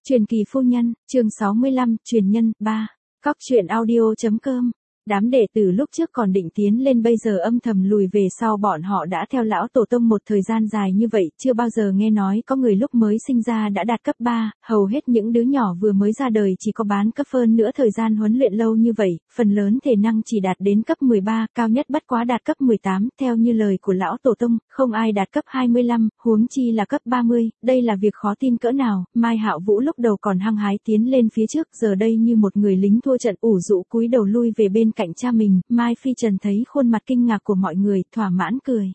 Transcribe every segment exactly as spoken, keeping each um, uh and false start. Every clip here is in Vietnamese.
Truyền kỳ phu nhân, chương sáu mươi lăm, truyền nhân, ba. Cóc truyện audio.com. Đám đệ tử lúc trước còn định tiến lên bây giờ âm thầm lùi về sau, bọn họ đã theo lão tổ tông một thời gian dài như vậy, chưa bao giờ nghe nói có người lúc mới sinh ra đã đạt cấp ba, hầu hết những đứa nhỏ vừa mới ra đời chỉ có bán cấp hơn nữa thời gian huấn luyện lâu như vậy, phần lớn thể năng chỉ đạt đến cấp mười ba, cao nhất bất quá đạt cấp mười tám, theo như lời của lão tổ tông, không ai đạt cấp hai mươi lăm, huống chi là cấp ba mươi, đây là việc khó tin cỡ nào. Mai Hạo Vũ lúc đầu còn hăng hái tiến lên phía trước, giờ đây như một người lính thua trận ủ rũ cúi đầu lui về bên cạnh cha mình. Mai Phi Trần thấy khuôn mặt kinh ngạc của mọi người, thỏa mãn cười.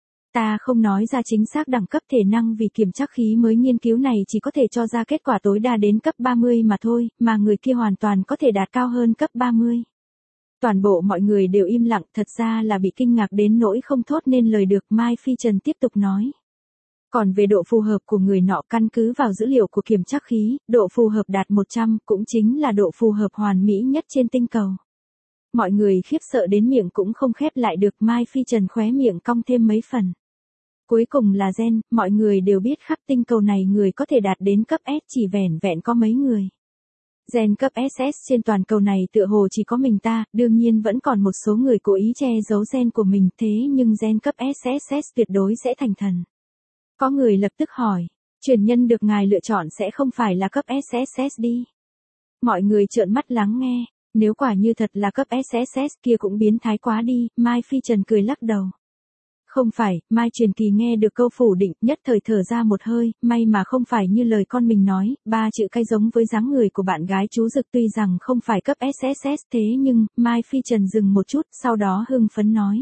Ta không nói ra chính xác đẳng cấp thể năng vì kiểm trắc khí mới nghiên cứu này chỉ có thể cho ra kết quả tối đa đến cấp ba mươi mà thôi, mà người kia hoàn toàn có thể đạt cao hơn cấp ba mươi. Toàn bộ mọi người đều im lặng, thật ra là bị kinh ngạc đến nỗi không thốt nên lời được. Mai Phi Trần tiếp tục nói. Còn về độ phù hợp của người nọ, căn cứ vào dữ liệu của kiểm trắc khí, độ phù hợp đạt một trăm, cũng chính là độ phù hợp hoàn mỹ nhất trên tinh cầu. Mọi người khiếp sợ đến miệng cũng không khép lại được. Mai Phi Trần khóe miệng cong thêm mấy phần. Cuối cùng là gen, mọi người đều biết khắp tinh cầu này người có thể đạt đến cấp S chỉ vẻn vẹn có mấy người. Gen cấp ét ét trên toàn cầu này tựa hồ chỉ có mình ta, đương nhiên vẫn còn một số người cố ý che giấu gen của mình, thế nhưng gen cấp ét ét ét tuyệt đối sẽ thành thần. Có người lập tức hỏi, truyền nhân được ngài lựa chọn sẽ không phải là cấp ét ét ét đi. Mọi người trợn mắt lắng nghe. Nếu quả như thật là cấp ét ét ét kia cũng biến thái quá đi. Mai Phi Trần cười lắc đầu. Không phải. Mai Truyền Kỳ nghe được câu phủ định, nhất thời thở ra một hơi, may mà không phải như lời con mình nói, ba chữ cay giống với dáng người của bạn gái chú Dực tuy rằng không phải cấp ét ét ét thế nhưng, Mai Phi Trần dừng một chút, sau đó hưng phấn nói.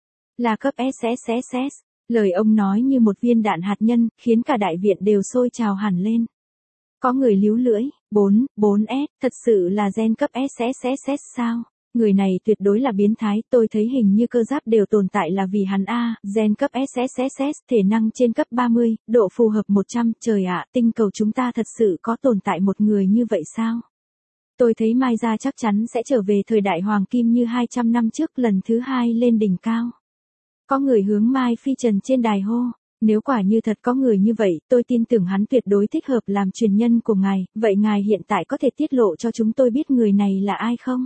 Là cấp ét ét ét. Lời ông nói như một viên đạn hạt nhân, khiến cả đại viện đều sôi trào hẳn lên. Có người líu lưỡi, bốn, bốn S, thật sự là gen cấp ét ét ét sao? Người này tuyệt đối là biến thái, tôi thấy hình như cơ giáp đều tồn tại là vì hắn a, gen cấp ét ét ét, thể năng trên cấp ba mươi, độ phù hợp một trăm, trời ạ, tinh cầu chúng ta thật sự có tồn tại một người như vậy sao? Tôi thấy Mai gia chắc chắn sẽ trở về thời đại hoàng kim như hai trăm năm trước, lần thứ hai lên đỉnh cao. Có người hướng Mai Phi Trần trên đài hô. Nếu quả như thật có người như vậy, tôi tin tưởng hắn tuyệt đối thích hợp làm truyền nhân của ngài, vậy ngài hiện tại có thể tiết lộ cho chúng tôi biết người này là ai không?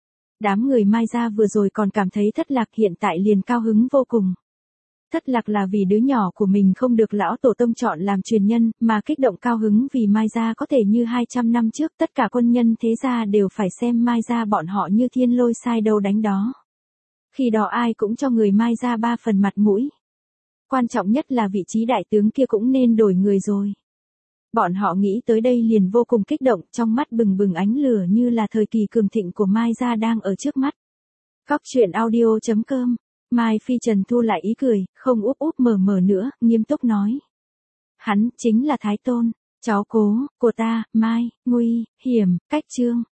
Đám người Mai gia vừa rồi còn cảm thấy thất lạc, hiện tại liền cao hứng vô cùng. Thất lạc là vì đứa nhỏ của mình không được lão tổ tông chọn làm truyền nhân, mà kích động cao hứng vì Mai gia có thể như hai trăm năm trước, tất cả quân nhân thế gia đều phải xem Mai gia bọn họ như thiên lôi sai đâu đánh đó. Khi đó ai cũng cho người Mai gia ba phần mặt mũi. Quan trọng nhất là vị trí đại tướng kia cũng nên đổi người rồi. Bọn họ nghĩ tới đây liền vô cùng kích động, trong mắt bừng bừng ánh lửa như là thời kỳ cường thịnh của Mai gia đang ở trước mắt. Cóc truyện audio.com. Mai Phi Trần thu lại ý cười, không úp úp mở mở nữa, nghiêm túc nói. Hắn chính là Thái Tôn, cháu cố của ta, Mai, Nguy, Hiểm, Cách Trương.